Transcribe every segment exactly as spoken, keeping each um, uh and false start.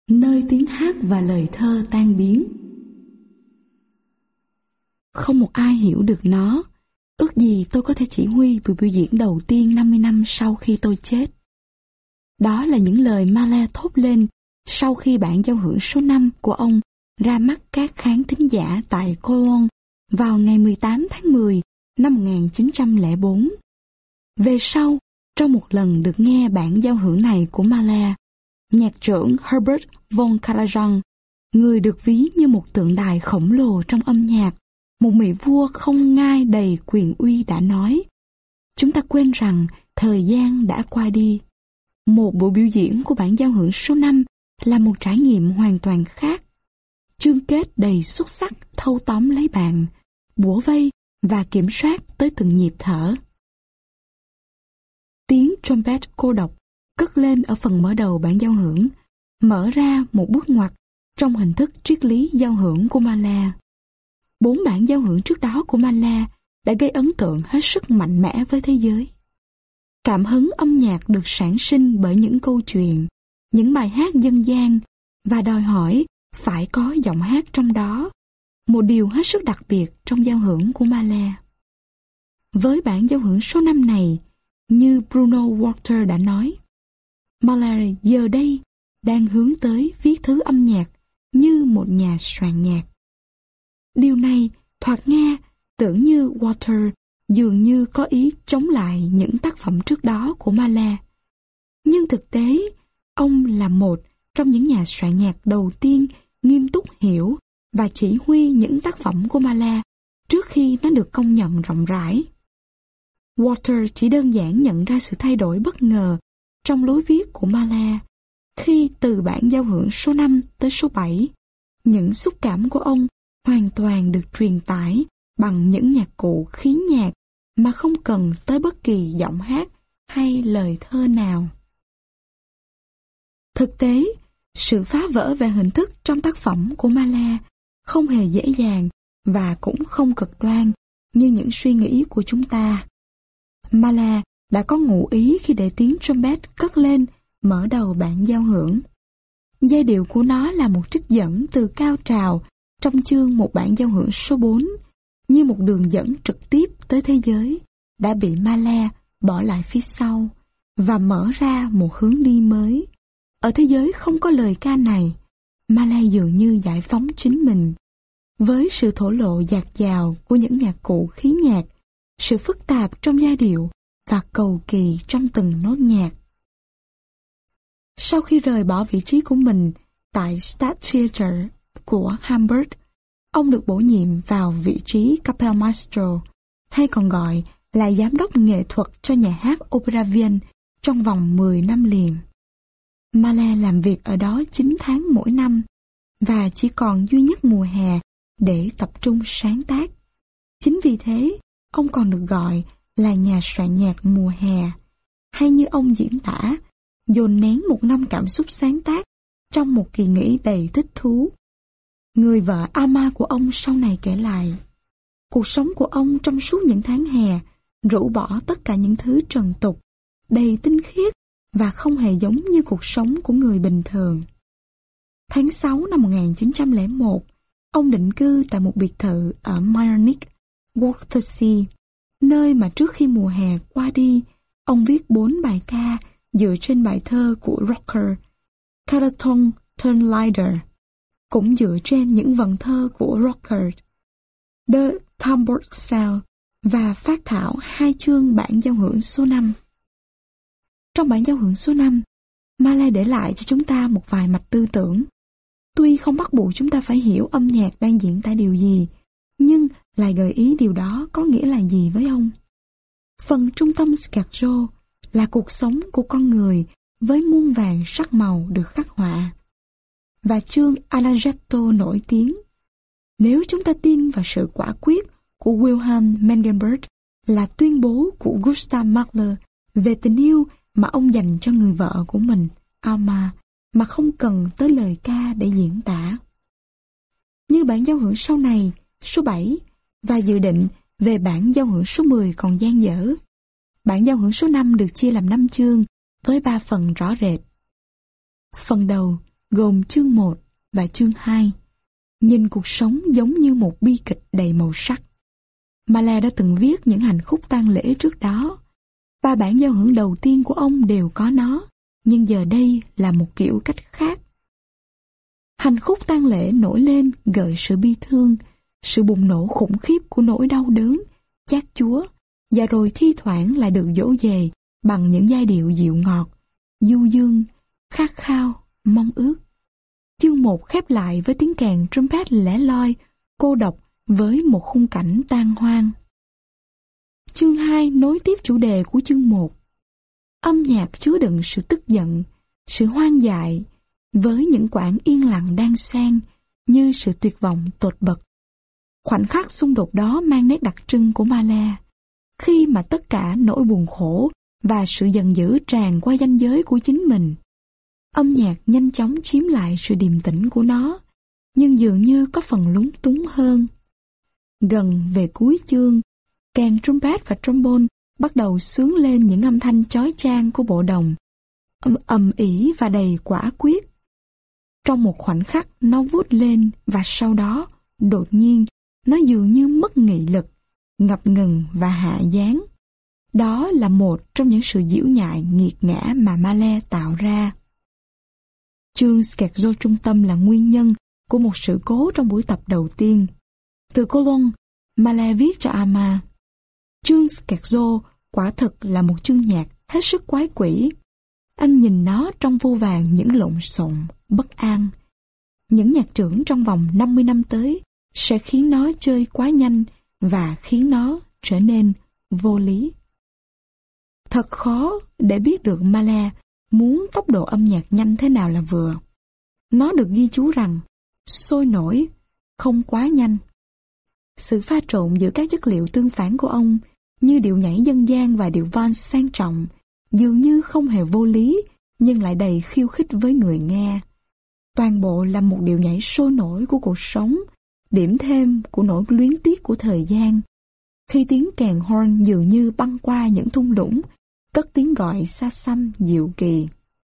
nơi tiếng hát và lời thơ tan biến. Không một ai hiểu được nó. Ước gì tôi có thể chỉ huy buổi biểu diễn đầu tiên năm mươi năm sau khi tôi chết. Đó là những lời Mahler thốt lên sau khi bản giao hưởng số năm của ông ra mắt các khán thính giả tại Cologne vào ngày mười tám tháng mười năm một nghìn chín trăm lẻ bốn. Về sau, trong một lần được nghe bản giao hưởng này của Mahler, nhạc trưởng Herbert von Karajan, người được ví như một tượng đài khổng lồ trong âm nhạc, một vị vua không ngai đầy quyền uy đã nói: chúng ta quên rằng thời gian đã qua đi. Một buổi biểu diễn của bản giao hưởng số năm là một trải nghiệm hoàn toàn khác. Chương kết đầy xuất sắc thâu tóm lấy bạn, bủa vây và kiểm soát tới từng nhịp thở. Tiếng trumpet cô độc cất lên ở phần mở đầu bản giao hưởng, mở ra một bước ngoặt trong hình thức triết lý giao hưởng của Mahler. Bốn bản giao hưởng trước đó của Mahler đã gây ấn tượng hết sức mạnh mẽ với thế giới. Cảm hứng âm nhạc được sản sinh bởi những câu chuyện, những bài hát dân gian và đòi hỏi phải có giọng hát trong đó, một điều hết sức đặc biệt trong giao hưởng của Mahler. Với bản giao hưởng số năm này, như Bruno Walter đã nói, Mahler giờ đây đang hướng tới viết thứ âm nhạc như một nhà soạn nhạc. Điều này thoạt nghe tưởng như Walter dường như có ý chống lại những tác phẩm trước đó của Mahler. Nhưng thực tế, ông là một trong những nhà soạn nhạc đầu tiên nghiêm túc hiểu và chỉ huy những tác phẩm của Mahler trước khi nó được công nhận rộng rãi. Walter chỉ đơn giản nhận ra sự thay đổi bất ngờ trong lối viết của Mahler khi từ bản giao hưởng số năm tới số bảy, những xúc cảm của ông hoàn toàn được truyền tải bằng những nhạc cụ khí nhạc mà không cần tới bất kỳ giọng hát hay lời thơ nào. Thực tế, sự phá vỡ về hình thức trong tác phẩm của Mahler không hề dễ dàng và cũng không cực đoan như những suy nghĩ của chúng ta. Mahler đã có ngụ ý khi để tiếng trumpet cất lên mở đầu bản giao hưởng. Giai điệu của nó là một trích dẫn từ cao trào trong chương một bản giao hưởng số bốn, như một đường dẫn trực tiếp tới thế giới đã bị Mahler bỏ lại phía sau và mở ra một hướng đi mới. Ở thế giới không có lời ca này, Mahler dường như giải phóng chính mình. Với sự thổ lộ dạt dào của những nhạc cụ khí nhạc, sự phức tạp trong giai điệu và cầu kỳ trong từng nốt nhạc. Sau khi rời bỏ vị trí của mình tại Staatstheater của Hamburg, ông được bổ nhiệm vào vị trí Kapellmeister, hay còn gọi là giám đốc nghệ thuật cho nhà hát Opera Wien trong vòng mười năm liền. Mahler làm việc ở đó chín tháng mỗi năm và chỉ còn duy nhất mùa hè để tập trung sáng tác. Chính vì thế, ông còn được gọi là nhà soạn nhạc mùa hè, hay như ông diễn tả, dồn nén một năm cảm xúc sáng tác trong một kỳ nghỉ đầy thích thú. Người vợ Alma của ông sau này kể lại, cuộc sống của ông trong suốt những tháng hè rũ bỏ tất cả những thứ trần tục, đầy tinh khiết và không hề giống như cuộc sống của người bình thường. Tháng sáu năm một nghìn chín trăm lẻ một, ông định cư tại một biệt thự ở Meyernick, Wörthersee, nơi mà trước khi mùa hè qua đi, ông viết bốn bài ca dựa trên bài thơ của Rocker, Caraton Turnleider, cũng dựa trên những vần thơ của Rocker, The Tambourcell, và phát thảo hai chương bản giao hưởng số năm. Trong bản giao hưởng số năm, Mahler để lại cho chúng ta một vài mạch tư tưởng. Tuy không bắt buộc chúng ta phải hiểu âm nhạc đang diễn tả điều gì, nhưng lại gợi ý điều đó có nghĩa là gì với ông. Phần trung tâm scherzo là cuộc sống của con người với muôn vàn sắc màu được khắc họa. Và chương Allegretto nổi tiếng. Nếu chúng ta tin vào sự quả quyết của Wilhelm Mengelberg là tuyên bố của Gustav Mahler về tình yêu mà ông dành cho người vợ của mình, Alma, mà không cần tới lời ca để diễn tả. Như bản giao hưởng sau này, số bảy, và dự định về bản giao hưởng số mười còn dang dở. Bản giao hưởng số năm được chia làm năm chương với ba phần rõ rệt. Phần đầu, gồm chương một và chương hai. Nhìn cuộc sống giống như một bi kịch đầy màu sắc. Mahler đã từng viết những hành khúc tang lễ trước đó. Ba bản giao hưởng đầu tiên của ông đều có nó, nhưng giờ đây là một kiểu cách khác. Hành khúc tang lễ nổi lên gợi sự bi thương, sự bùng nổ khủng khiếp của nỗi đau đớn, chát chúa, và rồi thi thoảng lại được dỗ về bằng những giai điệu dịu ngọt, du dương, khát khao, mong ước. Chương một khép lại với tiếng kèn trumpet lẻ loi, cô độc với một khung cảnh tan hoang. Chương hai nối tiếp chủ đề của chương một. Âm nhạc chứa đựng sự tức giận, sự hoang dại, với những quãng yên lặng đan xen như sự tuyệt vọng tột bậc. Khoảnh khắc xung đột đó mang nét đặc trưng của Mahler, khi mà tất cả nỗi buồn khổ và sự giận dữ tràn qua ranh giới của chính mình. Âm nhạc nhanh chóng chiếm lại sự điềm tĩnh của nó, nhưng dường như có phần lúng túng hơn. Gần về cuối chương, kèn trumpet và trombone bắt đầu xướng lên những âm thanh chói chang của bộ đồng, ầm ầm ĩ và đầy quả quyết. Trong một khoảnh khắc nó vút lên và sau đó, đột nhiên, nó dường như mất nghị lực, ngập ngừng và hạ dáng. Đó là một trong những sự giễu nhại nghiệt ngã mà Mahler tạo ra. Chương scherzo trung tâm là nguyên nhân của một sự cố trong buổi tập đầu tiên. Từ Cologne, Mahler viết cho Ama: chương scherzo quả thực là một chương nhạc hết sức quái quỷ. Anh nhìn nó trong vô vàn những lộn xộn, bất an. Những nhạc trưởng trong vòng năm mươi năm tới sẽ khiến nó chơi quá nhanh và khiến nó trở nên vô lý. Thật khó để biết được Mahler muốn tốc độ âm nhạc nhanh thế nào là vừa. Nó được ghi chú rằng sôi nổi, không quá nhanh. Sự pha trộn giữa các chất liệu tương phản của ông, như điệu nhảy dân gian và điệu vals sang trọng, dường như không hề vô lý, nhưng lại đầy khiêu khích với người nghe. Toàn bộ là một điệu nhảy sôi nổi của cuộc sống, điểm thêm của nỗi luyến tiếc của thời gian. Khi tiếng kèn horn dường như băng qua những thung lũng, cất tiếng gọi xa xăm dịu kỳ.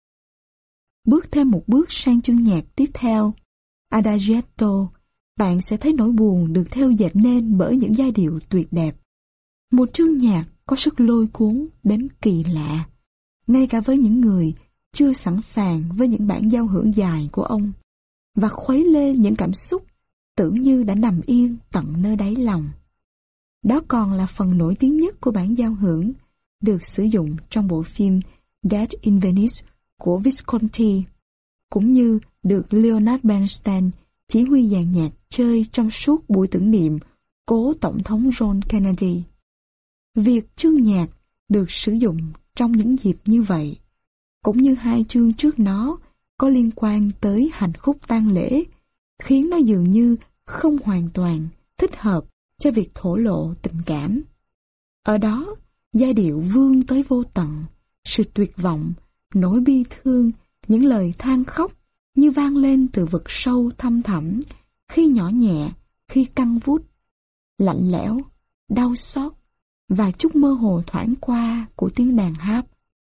Bước thêm một bước sang chương nhạc tiếp theo, Adagietto, bạn sẽ thấy nỗi buồn được thêu dệt nên bởi những giai điệu tuyệt đẹp. Một chương nhạc có sức lôi cuốn đến kỳ lạ, ngay cả với những người chưa sẵn sàng với những bản giao hưởng dài của ông, và khuấy lên những cảm xúc tưởng như đã nằm yên tận nơi đáy lòng. Đó còn là phần nổi tiếng nhất của bản giao hưởng, được sử dụng trong bộ phim Dead in Venice của Visconti, cũng như được Leonard Bernstein, chỉ huy dàn nhạc, chơi trong suốt buổi tưởng niệm cố Tổng thống John Kennedy. Việc chương nhạc được sử dụng trong những dịp như vậy, cũng như hai chương trước nó có liên quan tới hành khúc tang lễ, khiến nó dường như không hoàn toàn thích hợp cho việc thổ lộ tình cảm. Ở đó, giai điệu vươn tới vô tận, sự tuyệt vọng, nỗi bi thương, những lời than khóc như vang lên từ vực sâu thăm thẳm, khi nhỏ nhẹ, khi căng vút, lạnh lẽo, đau xót, và chút mơ hồ thoảng qua của tiếng đàn harp.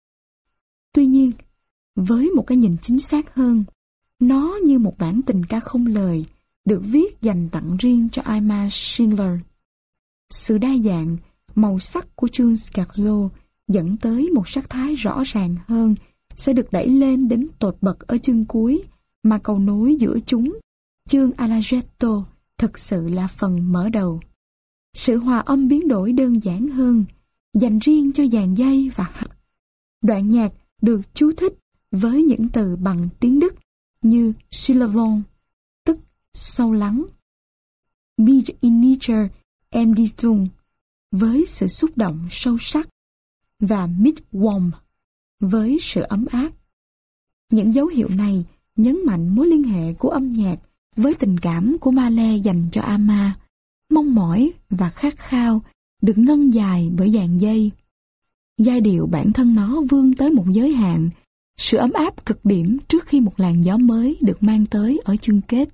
Tuy nhiên, với một cái nhìn chính xác hơn, nó như một bản tình ca không lời được viết dành tặng riêng cho Irma Schindler. Sự đa dạng, màu sắc của chương scherzo dẫn tới một sắc thái rõ ràng hơn sẽ được đẩy lên đến tột bậc ở chương cuối, mà cầu nối giữa chúng, chương Adagietto, thực sự là phần mở đầu. Sự hòa âm biến đổi đơn giản hơn, dành riêng cho dàn dây và hạt. Đoạn nhạc được chú thích với những từ bằng tiếng Đức như Syllabon, tức sâu lắng, Mich in nature em die Tung, với sự xúc động sâu sắc, và Mit warm, với sự ấm áp. Những dấu hiệu này nhấn mạnh mối liên hệ của âm nhạc với tình cảm của Mahler dành cho Ama, mong mỏi và khát khao được ngân dài bởi dàn dây. Giai điệu bản thân nó vươn tới một giới hạn, sự ấm áp cực điểm trước khi một làn gió mới được mang tới ở chương kết.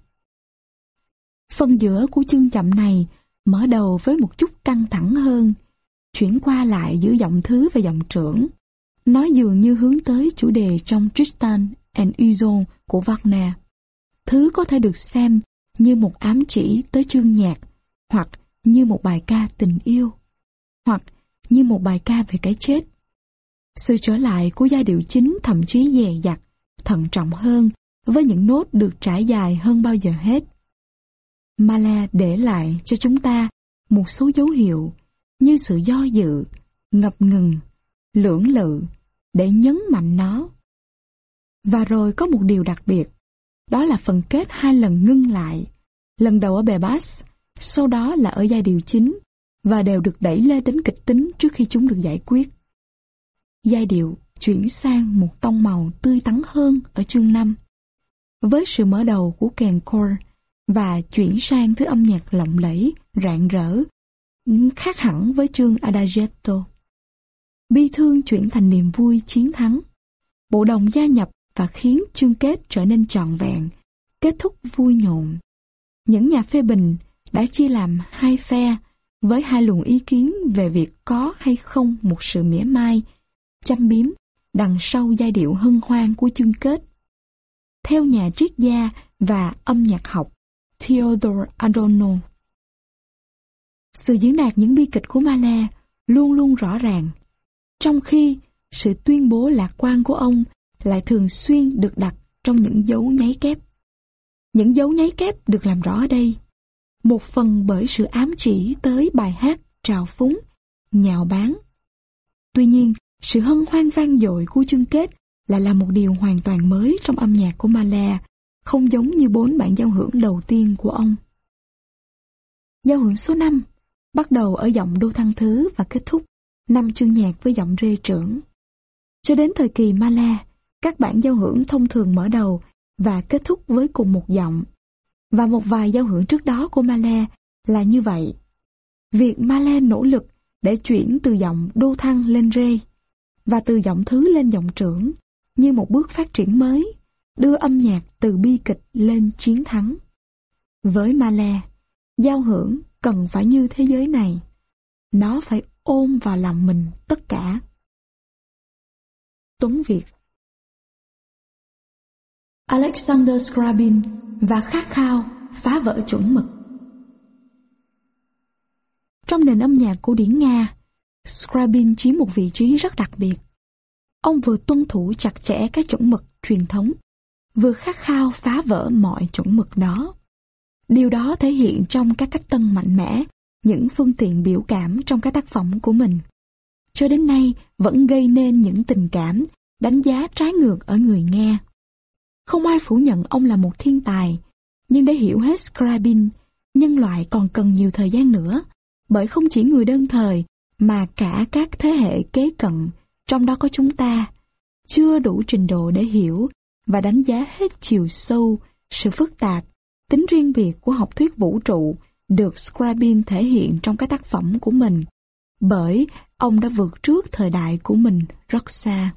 Phần giữa của chương chậm này mở đầu với một chút căng thẳng hơn, chuyển qua lại giữa giọng thứ và giọng trưởng. Nó dường như hướng tới chủ đề trong Tristan and Isolde của của Wagner. Thứ có thể được xem như một ám chỉ tới chương nhạc, hoặc như một bài ca tình yêu, hoặc như một bài ca về cái chết. Sự trở lại của giai điệu chính thậm chí dè dặt, thận trọng hơn, với những nốt được trải dài hơn bao giờ hết. Mahler để lại cho chúng ta một số dấu hiệu như sự do dự, ngập ngừng, lưỡng lự để nhấn mạnh nó. Và rồi có một điều đặc biệt, đó là phần kết hai lần ngưng lại, lần đầu ở bè bass, sau đó là ở giai điệu chính, và đều được đẩy lên đến kịch tính trước khi chúng được giải quyết. Giai điệu chuyển sang một tông màu tươi tắn hơn ở chương năm, với sự mở đầu của kèn chord và chuyển sang thứ âm nhạc lộng lẫy, rạng rỡ, khác hẳn với chương Adagietto. Bi thương chuyển thành niềm vui chiến thắng. Bộ đồng gia nhập và khiến chương kết trở nên trọn vẹn, kết thúc vui nhộn. Những nhà phê bình đã chia làm hai phe với hai luồng ý kiến về việc có hay không một sự mỉa mai, châm biếm đằng sau giai điệu hân hoan của chương kết. Theo nhà triết gia và âm nhạc học Theodor Adorno, sự diễn đạt những bi kịch của Mahler luôn luôn rõ ràng, trong khi sự tuyên bố lạc quan của ông lại thường xuyên được đặt trong những dấu nháy kép. Những dấu nháy kép được làm rõ ở đây, một phần bởi sự ám chỉ tới bài hát trào phúng, nhạo báng. Tuy nhiên, sự hân hoan vang dội của chương kết lại là một điều hoàn toàn mới trong âm nhạc của Mahler, không giống như bốn bản giao hưởng đầu tiên của ông. Giao hưởng số năm bắt đầu ở giọng đô thăng thứ và kết thúc năm chương nhạc với giọng rê trưởng. Cho đến thời kỳ Mahler, các bản giao hưởng thông thường mở đầu và kết thúc với cùng một giọng, và một vài giao hưởng trước đó của Mahler là như vậy. Việc Mahler nỗ lực để chuyển từ giọng đô thăng lên rê và từ giọng thứ lên giọng trưởng như một bước phát triển mới, đưa âm nhạc từ bi kịch lên chiến thắng. Với Mahler, giao hưởng cần phải như thế giới này. Nó phải ôm vào lòng mình tất cả. Tuấn Việt. Alexander Scriabin và khát khao phá vỡ chuẩn mực. Trong nền âm nhạc cổ điển Nga, Scriabin chiếm một vị trí rất đặc biệt. Ông vừa tuân thủ chặt chẽ các chuẩn mực truyền thống, vừa khát khao phá vỡ mọi chuẩn mực đó. Điều đó thể hiện trong các cách tân mạnh mẽ, những phương tiện biểu cảm trong các tác phẩm của mình. Cho đến nay vẫn gây nên những tình cảm, đánh giá trái ngược ở người nghe. Không ai phủ nhận ông là một thiên tài, nhưng để hiểu hết Scriabin, nhân loại còn cần nhiều thời gian nữa, bởi không chỉ người đơn thời, mà cả các thế hệ kế cận, trong đó có chúng ta, chưa đủ trình độ để hiểu và đánh giá hết chiều sâu, sự phức tạp, tính riêng biệt của học thuyết vũ trụ được Scriabin thể hiện trong các tác phẩm của mình, bởi ông đã vượt trước thời đại của mình rất xa.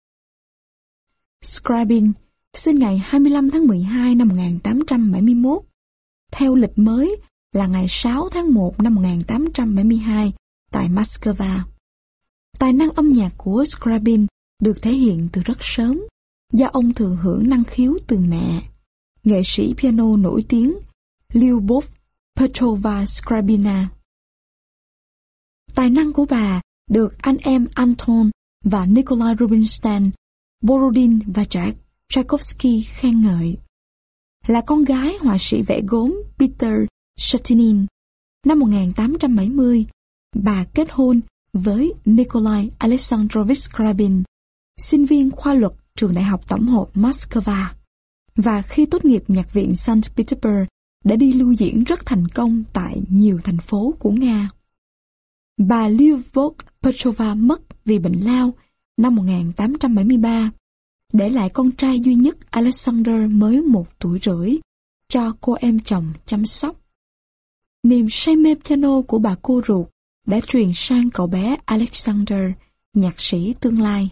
Scriabin sinh ngày hai mươi lăm tháng mười hai năm một nghìn tám trăm bảy mươi mốt, theo lịch mới là ngày sáu tháng một năm một nghìn tám trăm bảy mươi hai tại Moscow. Tài năng âm nhạc của Scriabin được thể hiện từ rất sớm, do ông thừa hưởng năng khiếu từ mẹ, nghệ sĩ piano nổi tiếng Lyubov Petrova Scriabina. Tài năng của bà được anh em Anton và Nikolai Rubinstein, Borodin và Tchaikovsky khen ngợi. Là con gái họa sĩ vẽ gốm Peter Shatinin, năm một nghìn tám trăm bảy mươi, bà kết hôn với Nikolai Alexandrovich Scriabin, sinh viên khoa luật trường đại học tổng hợp Moscow, và khi tốt nghiệp nhạc viện Saint Petersburg đã đi lưu diễn rất thành công tại nhiều thành phố của Nga. Bà Lyubov Petrova mất vì bệnh lao năm một nghìn tám trăm bảy mươi ba, để lại con trai duy nhất Alexander mới một tuổi rưỡi cho cô em chồng chăm sóc. Niềm say mê piano của bà cô ruột đã truyền sang cậu bé Alexander, nhạc sĩ tương lai.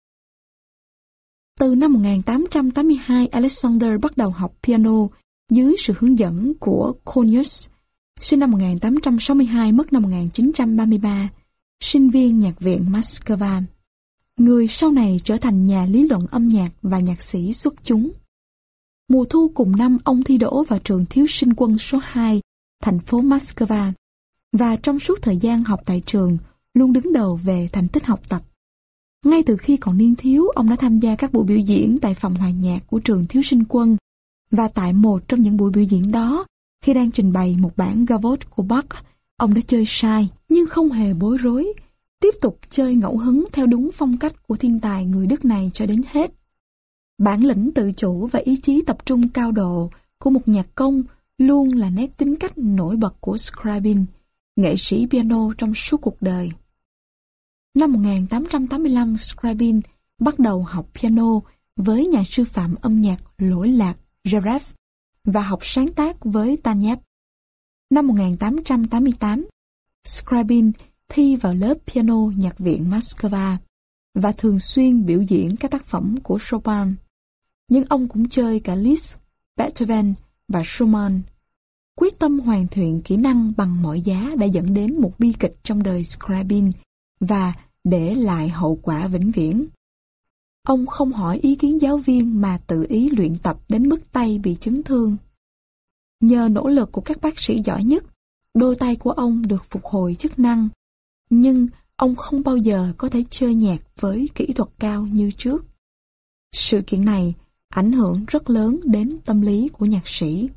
Từ năm một nghìn tám trăm tám mươi hai, Alexander bắt đầu học piano dưới sự hướng dẫn của Konius, sinh năm một nghìn tám trăm sáu mươi hai, mất năm một nghìn chín trăm ba mươi ba, sinh viên nhạc viện Moscow, người sau này trở thành nhà lý luận âm nhạc và nhạc sĩ xuất chúng. Mùa thu cùng năm ông thi đỗ vào trường thiếu sinh quân số hai, thành phố Moscow, và trong suốt thời gian học tại trường, luôn đứng đầu về thành tích học tập. Ngay từ khi còn niên thiếu, ông đã tham gia các buổi biểu diễn tại phòng hòa nhạc của trường thiếu sinh quân, và tại một trong những buổi biểu diễn đó, khi đang trình bày một bản gavotte của Bach, ông đã chơi sai, nhưng không hề bối rối, tiếp tục chơi ngẫu hứng theo đúng phong cách của thiên tài người Đức này cho đến hết. Bản lĩnh tự chủ và ý chí tập trung cao độ của một nhạc công luôn là nét tính cách nổi bật của Scriabin, nghệ sĩ piano trong suốt cuộc đời. Năm một nghìn tám trăm tám mươi lăm, Scriabin bắt đầu học piano với nhà sư phạm âm nhạc lỗi lạc Gerev và học sáng tác với Tanev. Năm một nghìn tám trăm tám mươi tám, Scriabin thi vào lớp piano nhạc viện Moscow và thường xuyên biểu diễn các tác phẩm của Chopin. Nhưng ông cũng chơi cả Liszt, Beethoven và Schumann. Quyết tâm hoàn thiện kỹ năng bằng mọi giá đã dẫn đến một bi kịch trong đời Scriabin và để lại hậu quả vĩnh viễn. Ông không hỏi ý kiến giáo viên mà tự ý luyện tập đến mức tay bị chấn thương. Nhờ nỗ lực của các bác sĩ giỏi nhất, đôi tay của ông được phục hồi chức năng, nhưng ông không bao giờ có thể chơi nhạc với kỹ thuật cao như trước. Sự kiện này ảnh hưởng rất lớn đến tâm lý của nhạc sĩ.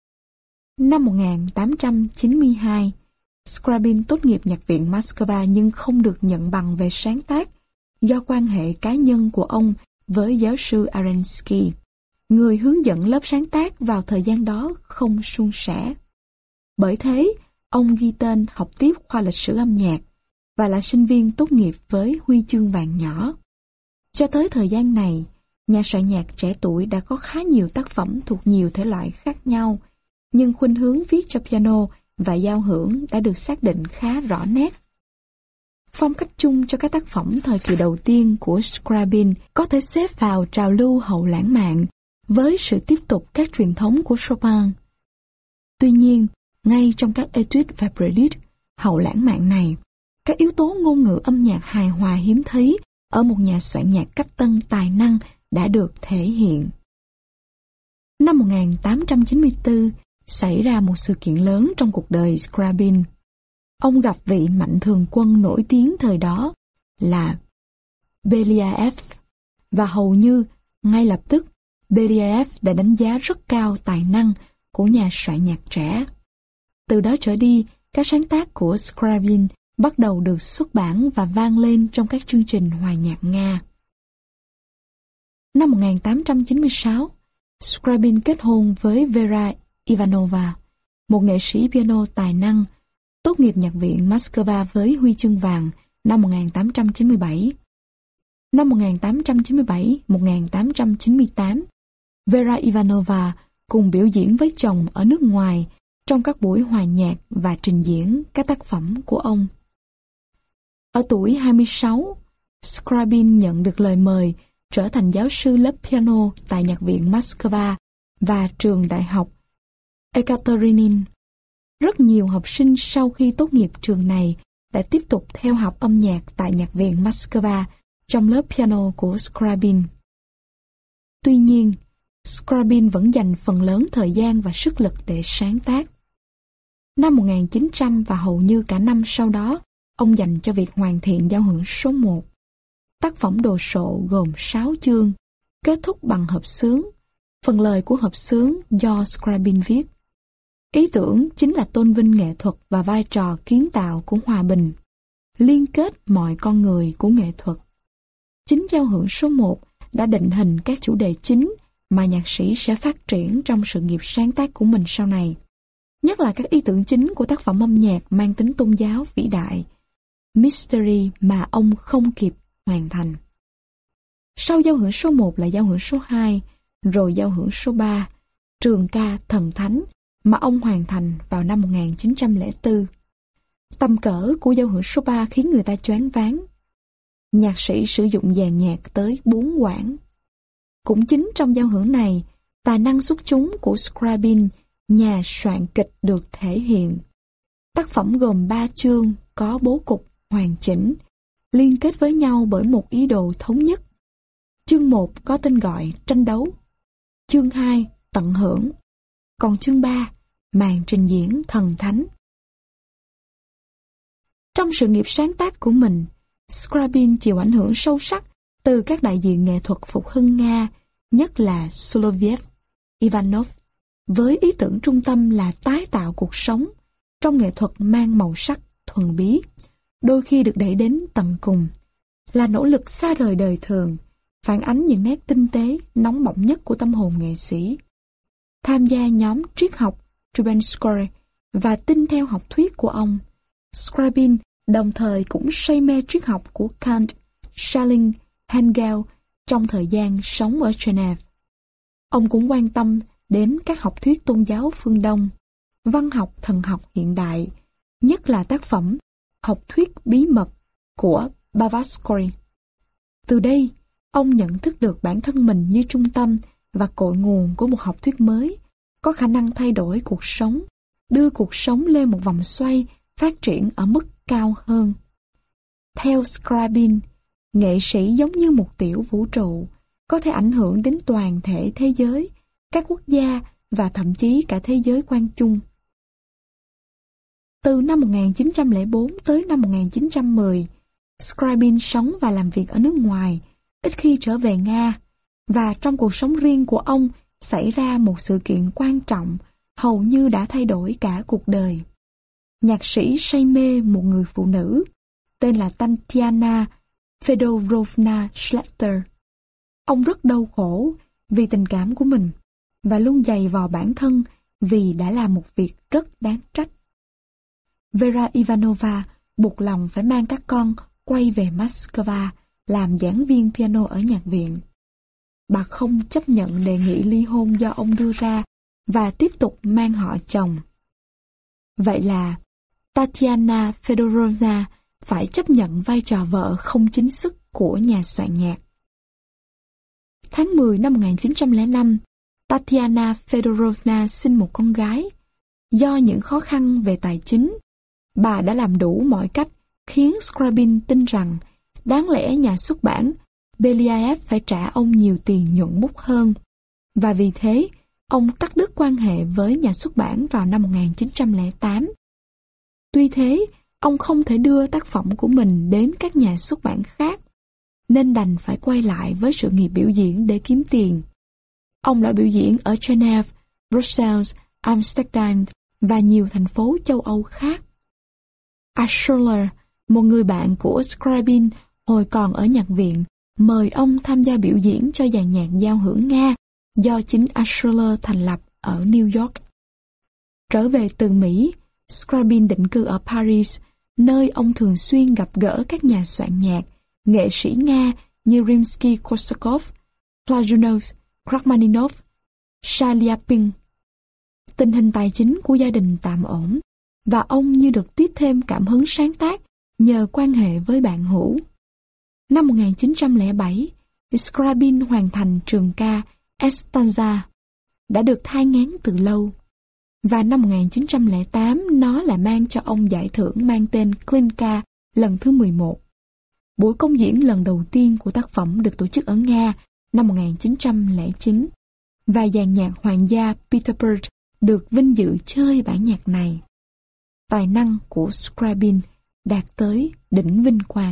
Năm một nghìn tám trăm chín mươi hai, Scriabin tốt nghiệp nhạc viện Moscow nhưng không được nhận bằng về sáng tác do quan hệ cá nhân của ông với giáo sư Arensky, người hướng dẫn lớp sáng tác vào thời gian đó không suôn sẻ. Bởi thế, ông ghi tên học tiếp khoa lịch sử âm nhạc và là sinh viên tốt nghiệp với huy chương vàng nhỏ. Cho tới thời gian này, nhà soạn nhạc trẻ tuổi đã có khá nhiều tác phẩm thuộc nhiều thể loại khác nhau, nhưng khuynh hướng viết cho piano và giao hưởng đã được xác định khá rõ nét. Phong cách chung cho các tác phẩm thời kỳ đầu tiên của Scriabin có thể xếp vào trào lưu hậu lãng mạn với sự tiếp tục các truyền thống của Chopin. Tuy nhiên, ngay trong các etude và prelude hậu lãng mạn này, các yếu tố ngôn ngữ âm nhạc hài hòa hiếm thấy ở một nhà soạn nhạc cách tân tài năng đã được thể hiện. Năm một nghìn tám trăm chín mươi tư, xảy ra một sự kiện lớn trong cuộc đời Scriabin. Ông gặp vị mạnh thường quân nổi tiếng thời đó là Beliaev, và hầu như ngay lập tức Beliaev đã đánh giá rất cao tài năng của nhà soạn nhạc trẻ. Từ đó trở đi, các sáng tác của Scriabin bắt đầu được xuất bản và vang lên trong các chương trình hòa nhạc Nga. Năm một nghìn tám trăm chín mươi sáu, Scriabin kết hôn với Vera Ivanova, một nghệ sĩ piano tài năng, tốt nghiệp nhạc viện Moscow với huy chương vàng năm một nghìn tám trăm chín mươi bảy. Năm một nghìn tám trăm chín mươi bảy đến một nghìn tám trăm chín mươi tám, Vera Ivanova cùng biểu diễn với chồng ở nước ngoài trong các buổi hòa nhạc và trình diễn các tác phẩm của ông. Ở tuổi hai mươi sáu, Scriabin nhận được lời mời trở thành giáo sư lớp piano tại nhạc viện Moscow và trường đại học Ekaterinin. Rất nhiều học sinh sau khi tốt nghiệp trường này đã tiếp tục theo học âm nhạc tại nhạc viện Moscow trong lớp piano của Scriabin. Tuy nhiên, Scriabin vẫn dành phần lớn thời gian và sức lực để sáng tác. Năm một nghìn chín trăm và hầu như cả năm sau đó, ông dành cho việc hoàn thiện giao hưởng số một. Tác phẩm đồ sộ gồm sáu chương, kết thúc bằng hợp xướng. Phần lời của hợp xướng do Scriabin viết. Ý tưởng chính là tôn vinh nghệ thuật và vai trò kiến tạo của hòa bình, liên kết mọi con người của nghệ thuật. Chính giao hưởng số một đã định hình các chủ đề chính mà nhạc sĩ sẽ phát triển trong sự nghiệp sáng tác của mình sau này, nhất là các ý tưởng chính của tác phẩm âm nhạc mang tính tôn giáo vĩ đại, Mystery mà ông không kịp hoàn thành. Sau giao hưởng số một là giao hưởng số hai, rồi giao hưởng số ba, trường ca Thần Thánh mà ông hoàn thành vào năm một nghìn chín trăm lẻ bốn. Tầm cỡ của giao hưởng số ba khiến người ta choáng váng. Nhạc sĩ sử dụng dàn nhạc tới bốn quãng. Cũng chính trong giao hưởng này, tài năng xuất chúng của Scriabin, nhà soạn kịch, được thể hiện. Tác phẩm gồm ba chương có bố cục hoàn chỉnh, liên kết với nhau bởi một ý đồ thống nhất. Chương một có tên gọi Tranh đấu. Chương hai tận hưởng. Còn chương ba, màn trình diễn thần thánh. Trong sự nghiệp sáng tác của mình, Scriabin chịu ảnh hưởng sâu sắc từ các đại diện nghệ thuật phục hưng Nga, nhất là Soloviev, Ivanov, với ý tưởng trung tâm là tái tạo cuộc sống trong nghệ thuật mang màu sắc thuần bí, đôi khi được đẩy đến tận cùng, là nỗ lực xa rời đời thường, phản ánh những nét tinh tế, nóng bỏng nhất của tâm hồn nghệ sĩ. Tham gia nhóm triết học Trubetskoy và tin theo học thuyết của ông, Scriabin đồng thời cũng say mê triết học của Kant, Schelling, Hegel trong thời gian sống ở Geneva. Ông cũng quan tâm đến các học thuyết tôn giáo phương Đông, văn học thần học hiện đại, nhất là tác phẩm Học thuyết bí mật của Blavatsky. Từ đây, ông nhận thức được bản thân mình như trung tâm và cội nguồn của một học thuyết mới, có khả năng thay đổi cuộc sống, đưa cuộc sống lên một vòng xoay phát triển ở mức cao hơn. Theo Scriabin, nghệ sĩ giống như một tiểu vũ trụ, có thể ảnh hưởng đến toàn thể thế giới, các quốc gia và thậm chí cả thế giới quan chung. Từ năm một nghìn chín trăm lẻ bốn tới năm một nghìn chín trăm mười, Scriabin sống và làm việc ở nước ngoài, ít khi trở về Nga, và trong cuộc sống riêng của ông xảy ra một sự kiện quan trọng, hầu như đã thay đổi cả cuộc đời. Nhạc sĩ say mê một người phụ nữ, tên là Tatiana Fedorovna Schlatter. Ông rất đau khổ vì tình cảm của mình, và luôn giày vò bản thân vì đã làm một việc rất đáng trách. Vera Ivanova buộc lòng phải mang các con quay về Moscow làm giảng viên piano ở nhạc viện. Bà không chấp nhận đề nghị ly hôn do ông đưa ra và tiếp tục mang họ chồng. Vậy là Tatiana Fedorovna phải chấp nhận vai trò vợ không chính thức của nhà soạn nhạc. Tháng mười năm một nghìn chín trăm lẻ năm, Tatiana Fedorovna sinh một con gái. Do những khó khăn về tài chính, bà đã làm đủ mọi cách khiến Scriabin tin rằng đáng lẽ nhà xuất bản Beliaev phải trả ông nhiều tiền nhuận bút hơn. Và vì thế, ông cắt đứt quan hệ với nhà xuất bản vào năm một nghìn chín trăm lẻ tám. Tuy thế, ông không thể đưa tác phẩm của mình đến các nhà xuất bản khác, nên đành phải quay lại với sự nghiệp biểu diễn để kiếm tiền. Ông đã biểu diễn ở Geneva, Brussels, Amsterdam và nhiều thành phố châu Âu khác. Ascherler, một người bạn của Scriabin hồi còn ở nhạc viện, mời ông tham gia biểu diễn cho dàn nhạc giao hưởng Nga do chính Ascherler thành lập ở New York. Trở về từ Mỹ, Scriabin định cư ở Paris, nơi ông thường xuyên gặp gỡ các nhà soạn nhạc, nghệ sĩ Nga như Rimsky-Korsakov, Glazunov, Rachmaninov, Chaliapin. Tình hình tài chính của gia đình tạm ổn, và ông như được tiếp thêm cảm hứng sáng tác nhờ quan hệ với bạn hữu. Năm một nghìn chín trăm lẻ bảy, Scriabin hoàn thành trường ca Estanza, đã được thai nghén từ lâu. Và năm một nghìn chín trăm lẻ tám, nó lại mang cho ông giải thưởng mang tên Klinka lần thứ mười một. Buổi công diễn lần đầu tiên của tác phẩm được tổ chức ở Nga năm một nghìn chín trăm lẻ chín, và dàn nhạc hoàng gia Petersburg được vinh dự chơi bản nhạc này. Tài năng của Scriabin đạt tới đỉnh vinh quang.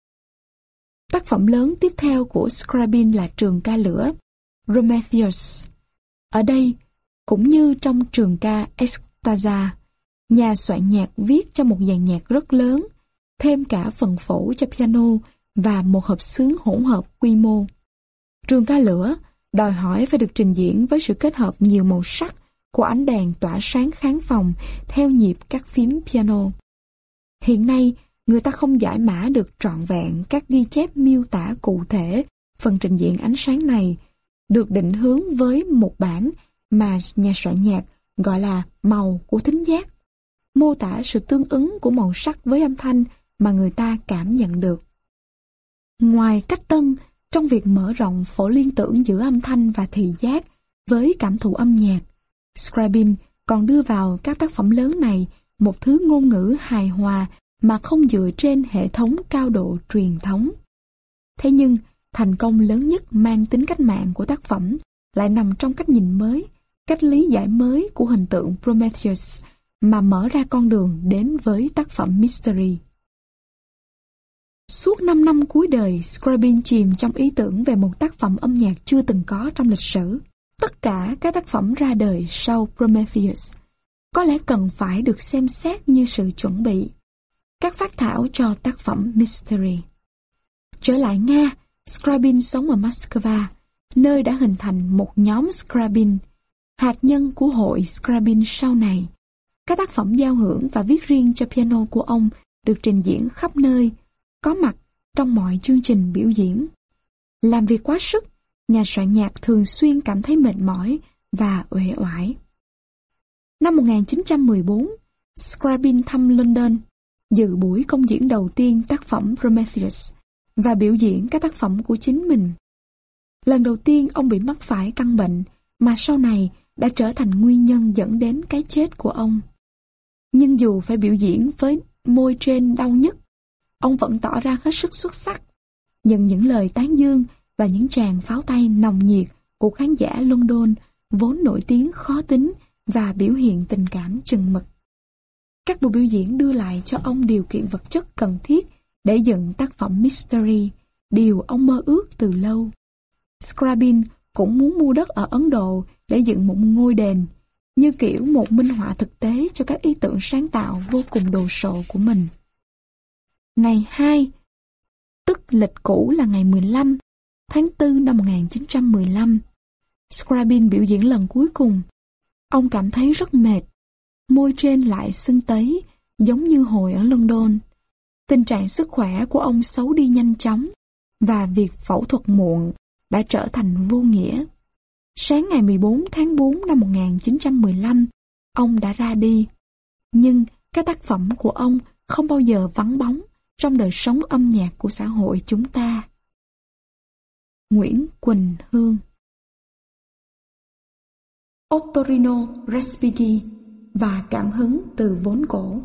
Tác phẩm lớn tiếp theo của Scriabin là trường ca lửa Prometheus. Ở đây, cũng như trong trường ca Ekstaza, nhà soạn nhạc viết cho một dàn nhạc rất lớn, thêm cả phần phổ cho piano và một hợp xướng hỗn hợp quy mô. Trường ca lửa đòi hỏi phải được trình diễn với sự kết hợp nhiều màu sắc của ánh đèn tỏa sáng khán phòng theo nhịp các phím piano. Hiện nay, người ta không giải mã được trọn vẹn các ghi chép miêu tả cụ thể phần trình diễn ánh sáng này, được định hướng với một bản mà nhà soạn nhạc gọi là màu của thính giác, mô tả sự tương ứng của màu sắc với âm thanh mà người ta cảm nhận được. Ngoài cách tân trong việc mở rộng phổ liên tưởng giữa âm thanh và thị giác với cảm thụ âm nhạc, Scriabin còn đưa vào các tác phẩm lớn này một thứ ngôn ngữ hài hòa mà không dựa trên hệ thống cao độ truyền thống. Thế nhưng, thành công lớn nhất mang tính cách mạng của tác phẩm lại nằm trong cách nhìn mới cách lý giải mới của hình tượng Prometheus mà mở ra con đường đến với tác phẩm Mystery. Suốt năm năm cuối đời, Scriabin chìm trong ý tưởng về một tác phẩm âm nhạc chưa từng có trong lịch sử. Tất cả các tác phẩm ra đời sau Prometheus có lẽ cần phải được xem xét như sự chuẩn bị, các phác thảo cho tác phẩm Mystery. Trở lại Nga, Scriabin sống ở Moscow, nơi đã hình thành một nhóm Scriabin, hạt nhân của hội Scriabin sau này. Các tác phẩm giao hưởng và viết riêng cho piano của ông được trình diễn khắp nơi, có mặt trong mọi chương trình biểu diễn. Làm việc quá sức, nhà soạn nhạc thường xuyên cảm thấy mệt mỏi và uể oải. Năm một nghìn chín trăm mười bốn, Scriabin thăm London, dự buổi công diễn đầu tiên tác phẩm Prometheus và biểu diễn các tác phẩm của chính mình. Lần đầu tiên ông bị mắc phải căn bệnh mà sau này đã trở thành nguyên nhân dẫn đến cái chết của ông. Nhưng dù phải biểu diễn với môi trên đau nhức, ông vẫn tỏ ra hết sức xuất sắc, nhận những lời tán dương và những tràng pháo tay nồng nhiệt của khán giả London vốn nổi tiếng khó tính và biểu hiện tình cảm chừng mực. Các buổi biểu diễn đưa lại cho ông điều kiện vật chất cần thiết để dựng tác phẩm Mystery, điều ông mơ ước từ lâu. Scriabin cũng muốn mua đất ở Ấn Độ để dựng một ngôi đền, như kiểu một minh họa thực tế cho các ý tưởng sáng tạo vô cùng đồ sộ của mình. Ngày hai, tức lịch cũ là ngày mười lăm tháng tư năm một nghìn chín trăm mười lăm, Scriabin biểu diễn lần cuối cùng. Ông cảm thấy rất mệt, môi trên lại sưng tấy, giống như hồi ở London. Tình trạng sức khỏe của ông xấu đi nhanh chóng, và việc phẫu thuật muộn đã trở thành vô nghĩa. Sáng ngày mười bốn tháng tư năm một nghìn chín trăm mười lăm, ông đã ra đi. Nhưng các tác phẩm của ông không bao giờ vắng bóng trong đời sống âm nhạc của xã hội chúng ta. Nguyễn Quỳnh Hương. Ottorino Respighi và cảm hứng từ vốn cổ.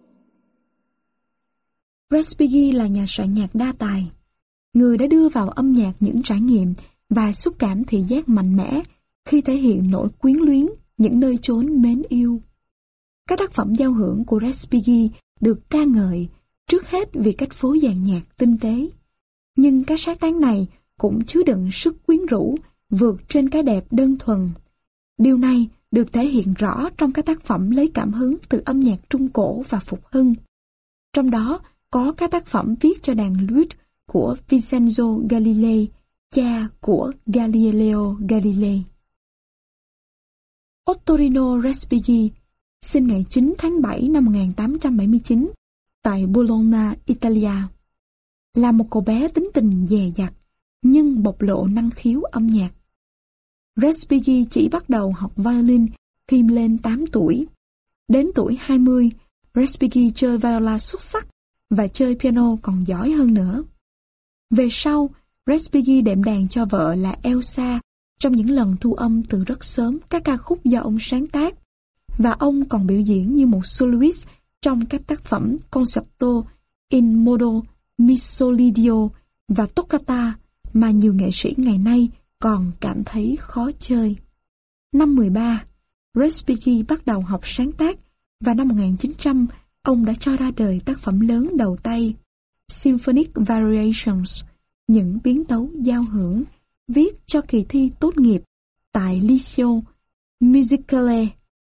Respighi là nhà soạn nhạc đa tài, người đã đưa vào âm nhạc những trải nghiệm và xúc cảm thị giác mạnh mẽ khi thể hiện nỗi quyến luyến những nơi chốn mến yêu. Các tác phẩm giao hưởng của Respighi được ca ngợi trước hết vì cách phối dàn nhạc tinh tế, nhưng các sáng tác này cũng chứa đựng sức quyến rũ vượt trên cái đẹp đơn thuần. Điều này được thể hiện rõ trong các tác phẩm lấy cảm hứng từ âm nhạc Trung Cổ và Phục Hưng. Trong đó có các tác phẩm viết cho đàn lute của Vincenzo Galilei, cha của Galileo Galilei. Ottorino Respighi sinh ngày chín tháng bảy năm một nghìn tám trăm bảy mươi chín tại Bologna, Italia. Là một cậu bé tính tình dè dặt nhưng bộc lộ năng khiếu âm nhạc. Respighi chỉ bắt đầu học violin khi lên tám tuổi. Đến tuổi hai mươi, Respighi chơi viola xuất sắc và chơi piano còn giỏi hơn nữa. Về sau, Respighi đệm đàn cho vợ là Elsa trong những lần thu âm từ rất sớm các ca khúc do ông sáng tác, và ông còn biểu diễn như một soloist trong các tác phẩm Concerto in modo misolidio và Toccata mà nhiều nghệ sĩ ngày nay còn cảm thấy khó chơi. Năm mười ba, Respighi bắt đầu học sáng tác, và năm một nghìn chín trăm, ông đã cho ra đời tác phẩm lớn đầu tay, Symphonic Variations, những biến tấu giao hưởng, viết cho kỳ thi tốt nghiệp tại Liceo Musicale,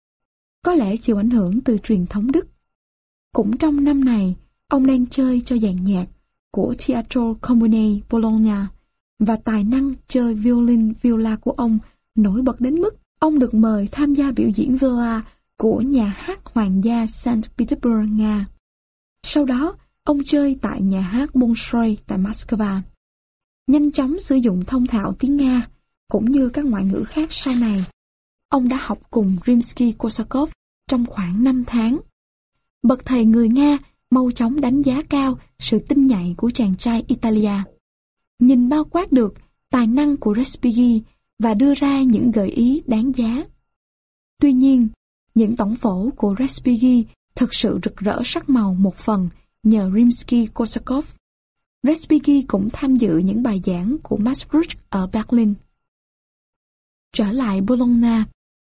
có lẽ chịu ảnh hưởng từ truyền thống Đức. Cũng trong năm này, ông đang chơi cho dàn nhạc của Teatro Comune Bologna, và tài năng chơi violin viola của ông nổi bật đến mức ông được mời tham gia biểu diễn viola của nhà hát Hoàng gia Saint Petersburg, Nga. Sau đó, ông chơi tại nhà hát Bolshoi tại Moscow. Nhanh chóng sử dụng thông thạo tiếng Nga, cũng như các ngoại ngữ khác sau này. Ông đã học cùng Rimsky-Korsakov trong khoảng năm tháng. Bậc thầy người Nga mau chóng đánh giá cao sự tinh nhạy của chàng trai Italia, nhìn bao quát được tài năng của Respighi và đưa ra những gợi ý đáng giá. Tuy nhiên, những tổng phổ của Respighi thực sự rực rỡ sắc màu một phần nhờ Rimsky-Korsakov. Respighi cũng tham dự những bài giảng của Max Bruch ở Berlin. Trở lại Bologna,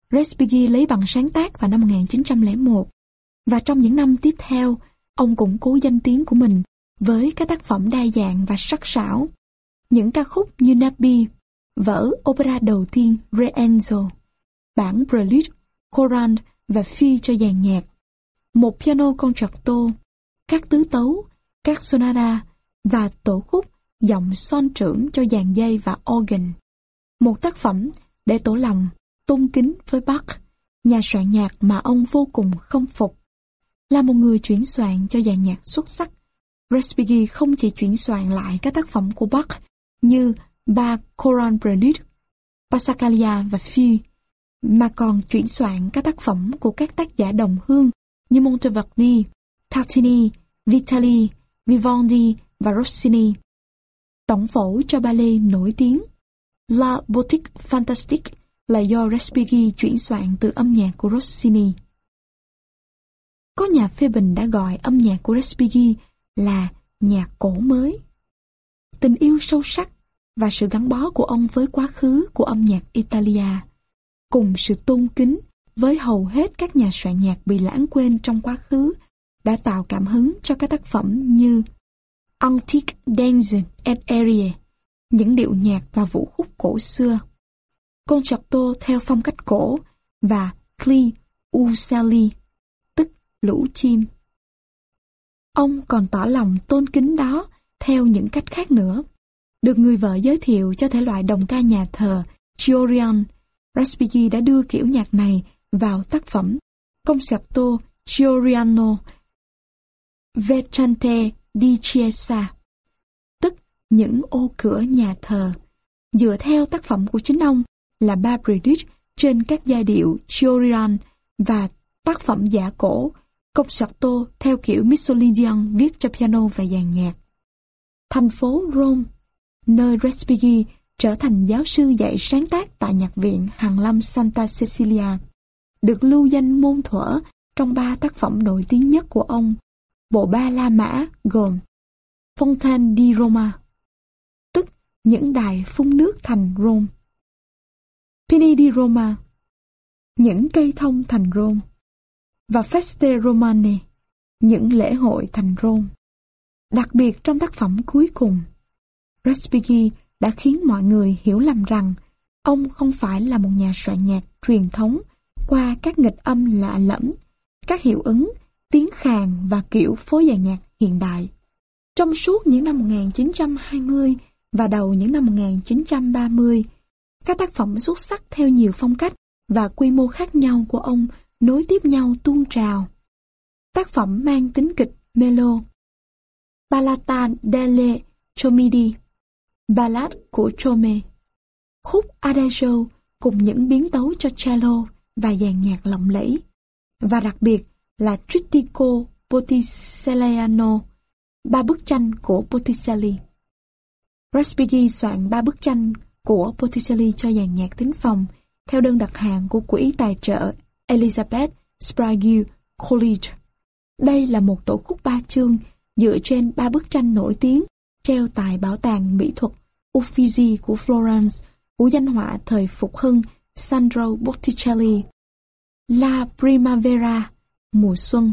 Respighi lấy bằng sáng tác vào năm một nghìn chín trăm lẻ một, và trong những năm tiếp theo, ông củng cố danh tiếng của mình với các tác phẩm đa dạng và sắc sảo. Những ca khúc như Nabi, vở opera đầu tiên Rienzo, bản Prelude, Courant và Phi cho dàn nhạc, một piano concerto, các tứ tấu, các sonata và tổ khúc giọng son trưởng cho dàn dây và organ. Một tác phẩm để tỏ lòng tôn kính với Bach, nhà soạn nhạc mà ông vô cùng khâm phục. Là một người chuyển soạn cho dàn nhạc xuất sắc, Respighi không chỉ chuyển soạn lại các tác phẩm của Bach như ba Courant Prelude, Passacaglia và Phi, mà còn chuyển soạn các tác phẩm của các tác giả đồng hương như Monteverdi, Tartini, Vitali, Vivaldi và Rossini. Tổng phổ cho ballet nổi tiếng La Boutique Fantastique là do Respighi chuyển soạn từ âm nhạc của Rossini. Có nhà phê bình đã gọi âm nhạc của Respighi là nhạc cổ mới. Tình yêu sâu sắc và sự gắn bó của ông với quá khứ của âm nhạc Italia, cùng sự tôn kính với hầu hết các nhà soạn nhạc bị lãng quên trong quá khứ, đã tạo cảm hứng cho các tác phẩm như Antique Danse et Arie, những điệu nhạc và vũ khúc cổ xưa, Concerto theo phong cách cổ và Cli Uccelli, tức lũ chim. Ông còn tỏ lòng tôn kính đó theo những cách khác nữa. Được người vợ giới thiệu cho thể loại đồng ca nhà thờ Giorian, Respighi đã đưa kiểu nhạc này vào tác phẩm Concerto Gioriano Vetrante di Chiesa, tức những ô cửa nhà thờ, dựa theo tác phẩm của chính ông là ba Prelude trên các giai điệu Giorian và tác phẩm giả cổ Concerto theo kiểu Mixolydian viết cho piano và dàn nhạc. Thành phố Rome, nơi Respighi trở thành giáo sư dạy sáng tác tại nhạc viện Hàn Lâm Santa Cecilia, được lưu danh môn thuở trong ba tác phẩm nổi tiếng nhất của ông, bộ ba La Mã gồm Fontaine di Roma, tức những đài phun nước thành Rome, Pini di Roma, những cây thông thành Rome, và Feste Romane, những lễ hội thành Rome. Đặc biệt trong tác phẩm cuối cùng, Respighi đã khiến mọi người hiểu lầm rằng ông không phải là một nhà soạn nhạc truyền thống qua các nghịch âm lạ lẫm, các hiệu ứng, tiếng khàn và kiểu phối dàn nhạc hiện đại. Trong suốt những năm một nghìn chín trăm hai mươi và đầu những năm một nghìn chín trăm ba mươi, các tác phẩm xuất sắc theo nhiều phong cách và quy mô khác nhau của ông nối tiếp nhau tuôn trào. Tác phẩm mang tính kịch Melo, Ballata delle Chomidi, Ballad của Chome, khúc Adagio cùng những biến tấu cho cello và dàn nhạc lộng lẫy, và đặc biệt là Trittico Botticelliano, ba bức tranh của Botticelli. Respighi soạn ba bức tranh của Botticelli cho dàn nhạc thính phòng theo đơn đặt hàng của quỹ tài trợ Elizabeth Sprague College. Đây là một tổ khúc ba chương dựa trên ba bức tranh nổi tiếng treo tại Bảo tàng Mỹ thuật Uffizi của Florence của danh họa thời phục hưng Sandro Botticelli: La Primavera, mùa xuân;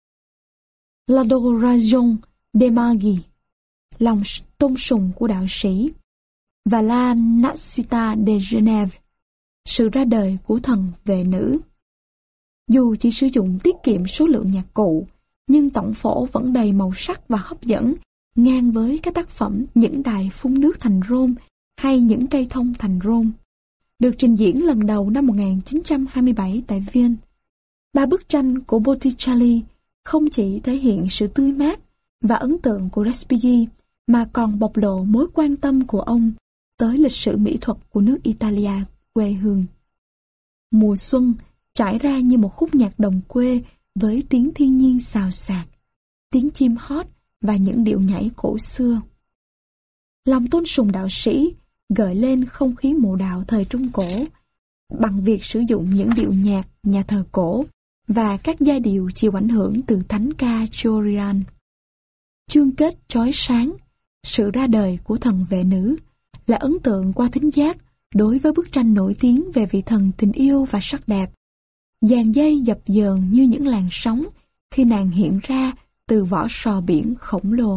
L'Adorazione dei Magi, lòng tôn sùng của đạo sĩ; và La Nascita de Genève, sự ra đời của thần vệ nữ. Dù chỉ sử dụng tiết kiệm số lượng nhạc cụ, nhưng tổng phổ vẫn đầy màu sắc và hấp dẫn, ngang với các tác phẩm Những đài phun nước thành Rome hay Những cây thông thành Rome, được trình diễn lần đầu năm một nghìn chín trăm hai mươi bảy tại Viên. Ba bức tranh của Botticelli không chỉ thể hiện sự tươi mát và ấn tượng của Respighi, mà còn bộc lộ mối quan tâm của ông tới lịch sử mỹ thuật của nước Italia quê hương. Mùa xuân trải ra như một khúc nhạc đồng quê với tiếng thiên nhiên xào xạc, tiếng chim hót và những điệu nhảy cổ xưa. Lòng tôn sùng đạo sĩ gợi lên không khí mộ đạo thời Trung Cổ bằng việc sử dụng những điệu nhạc nhà thờ cổ và các giai điệu chịu ảnh hưởng từ thánh ca Giorian. Chương kết chói sáng, sự ra đời của thần vệ nữ là ấn tượng qua thính giác đối với bức tranh nổi tiếng về vị thần tình yêu và sắc đẹp. Dàn dây dập dờn như những làn sóng khi nàng hiện ra từ vỏ sò biển khổng lồ.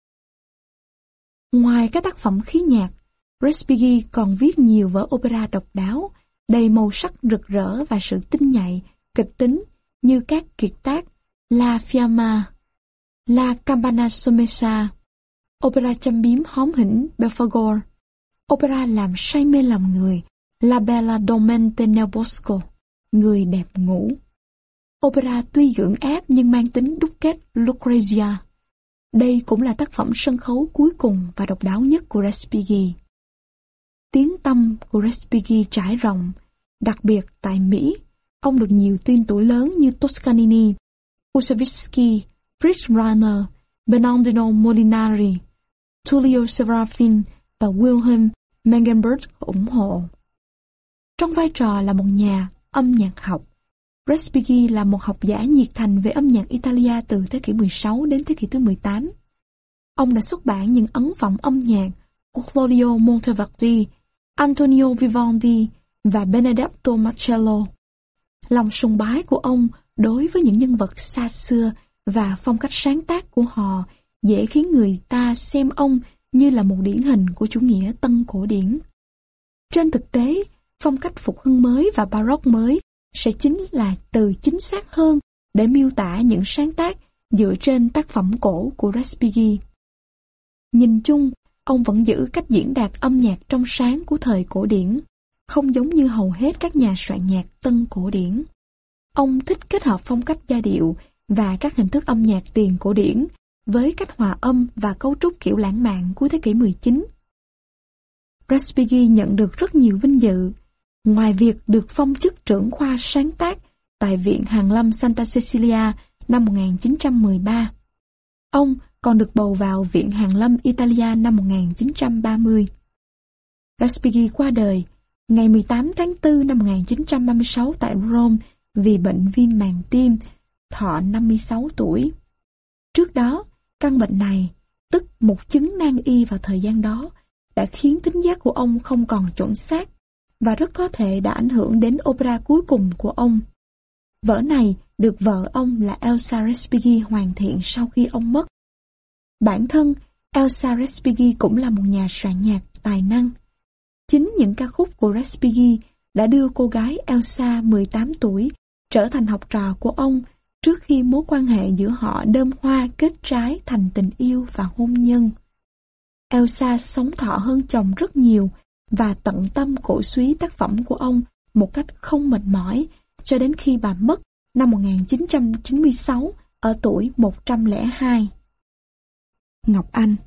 Ngoài các tác phẩm khí nhạc, Respighi còn viết nhiều vở opera độc đáo, đầy màu sắc rực rỡ và sự tinh nhạy, kịch tính như các kiệt tác La Fiamma, La Campana Sommessa, opera châm biếm hóm hỉnh Belfagor, opera làm say mê lòng người La Bella Dormente nel Bosco, người đẹp ngủ. Opera tuy gượng ép nhưng mang tính đúc kết Lucrezia. Đây cũng là tác phẩm sân khấu cuối cùng và độc đáo nhất của Respighi. Tiếng tăm của Respighi trải rộng, đặc biệt tại Mỹ, ông được nhiều tên tuổi lớn như Toscanini, Mussorgsky, Fritz Rahner, Bernardino Molinari, Tullio Serafin và Wilhelm Mengenberg ủng hộ. Trong vai trò là một nhà âm nhạc học, Respighi là một học giả nhiệt thành về âm nhạc Italia từ thế kỷ mười sáu đến thế kỷ thứ mười tám. Ông đã xuất bản những ấn phẩm âm nhạc của Claudio Monteverdi, Antonio Vivaldi và Benedetto Marcello. Lòng sùng bái của ông đối với những nhân vật xa xưa và phong cách sáng tác của họ dễ khiến người ta xem ông như là một điển hình của chủ nghĩa tân cổ điển. Trên thực tế, phong cách phục hưng mới và baroque mới sẽ chính là từ chính xác hơn để miêu tả những sáng tác dựa trên tác phẩm cổ của Respighi. Nhìn chung, ông vẫn giữ cách diễn đạt âm nhạc trong sáng của thời cổ điển, không giống như hầu hết các nhà soạn nhạc tân cổ điển. Ông thích kết hợp phong cách giai điệu và các hình thức âm nhạc tiền cổ điển với cách hòa âm và cấu trúc kiểu lãng mạn cuối thế kỷ mười chín. Respighi nhận được rất nhiều vinh dự. Ngoài việc được phong chức trưởng khoa sáng tác tại Viện Hàn lâm Santa Cecilia năm một nghìn chín trăm mười ba, ông còn được bầu vào Viện Hàn lâm Italia năm một nghìn chín trăm ba mươi. Respighi qua đời ngày mười tám tháng tư năm một nghìn chín trăm ba mươi sáu tại Rome vì bệnh viêm màng tim, thọ năm mươi sáu tuổi. Trước đó, căn bệnh này, tức một chứng nan y vào thời gian đó, đã khiến thính giác của ông không còn chuẩn xác và rất có thể đã ảnh hưởng đến opera cuối cùng của ông. Vở này được vợ ông là Elsa Respighi hoàn thiện sau khi ông mất. Bản thân, Elsa Respighi cũng là một nhà soạn nhạc tài năng. Chính những ca khúc của Respighi đã đưa cô gái Elsa mười tám tuổi trở thành học trò của ông trước khi mối quan hệ giữa họ đơm hoa kết trái thành tình yêu và hôn nhân. Elsa sống thọ hơn chồng rất nhiều và tận tâm cổ suý tác phẩm của ông một cách không mệt mỏi cho đến khi bà mất năm một nghìn chín trăm chín mươi sáu ở tuổi một trăm lẻ hai. Ngọc Anh.